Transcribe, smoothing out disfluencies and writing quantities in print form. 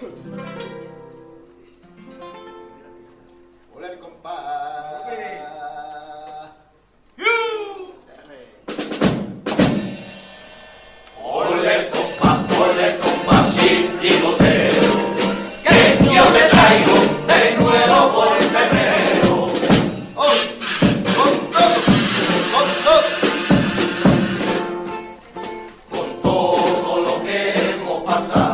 Hola, el compás. Ole el compás, chirigotero, que yo te traigo de nuevo por el febrero. Con todo lo que hemos pasado.